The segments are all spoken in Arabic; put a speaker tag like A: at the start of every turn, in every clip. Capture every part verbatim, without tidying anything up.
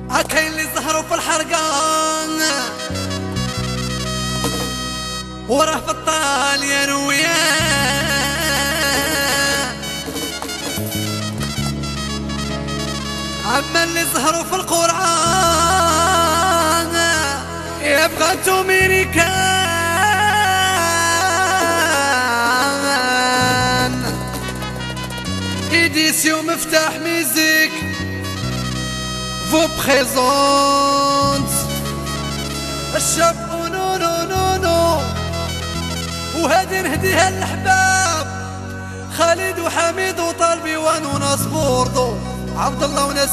A: هكاين اللي زهروا في الحرقان وراه في الطاليان وياه، عما اللي زهروا في القرآن يبقى أمريكان. إديسيون مفتاح ميزيك فو بريزونت الشاب نو نو نو نو، وهادي نهديها للحباب خالد وحميد وطالبي وناس بوردو عبد الله وناس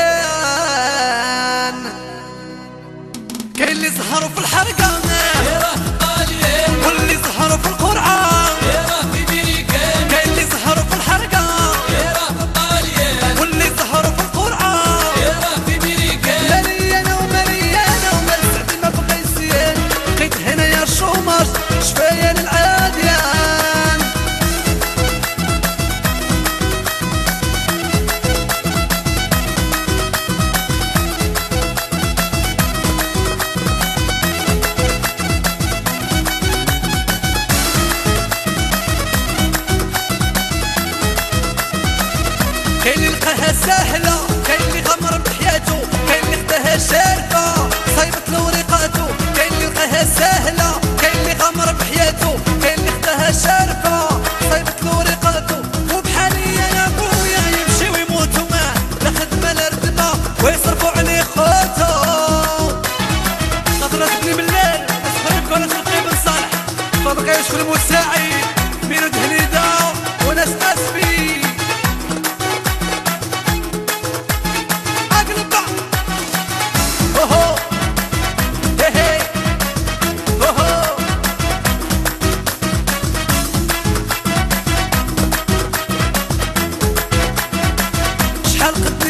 A: بركان. كاين اللي زهروا في الحرقان واللي زهروا في القرآن، كاين اللي زهروا في الحرقان واللي زهروا في القرآن. مليانة ومليانة ومال سعدي ما بقى يزيان، لقيت هنا يا الشوماج شفايا للعاديان. كاين اللي لقاها ساهلة، كاين اللي غمر بحياتو، كاين اللي خداها شارفة صايبت له وريقاتو. كاين اللي لقاها ساهلة، كاين اللي غمر بحياتو، كاين اللي خداها شارفة صايبت له وريقاتو. وبحالي انا بويا يمشي ويموتو معاه لا خدمة لا ردمة ويصرفوا عليه خوتو. خاطر راتبني بالليل اسخريب ولا تلقي بن صالح فبقى يشكو المساعد ميرو دهليدا وناس اسفي. شحال قد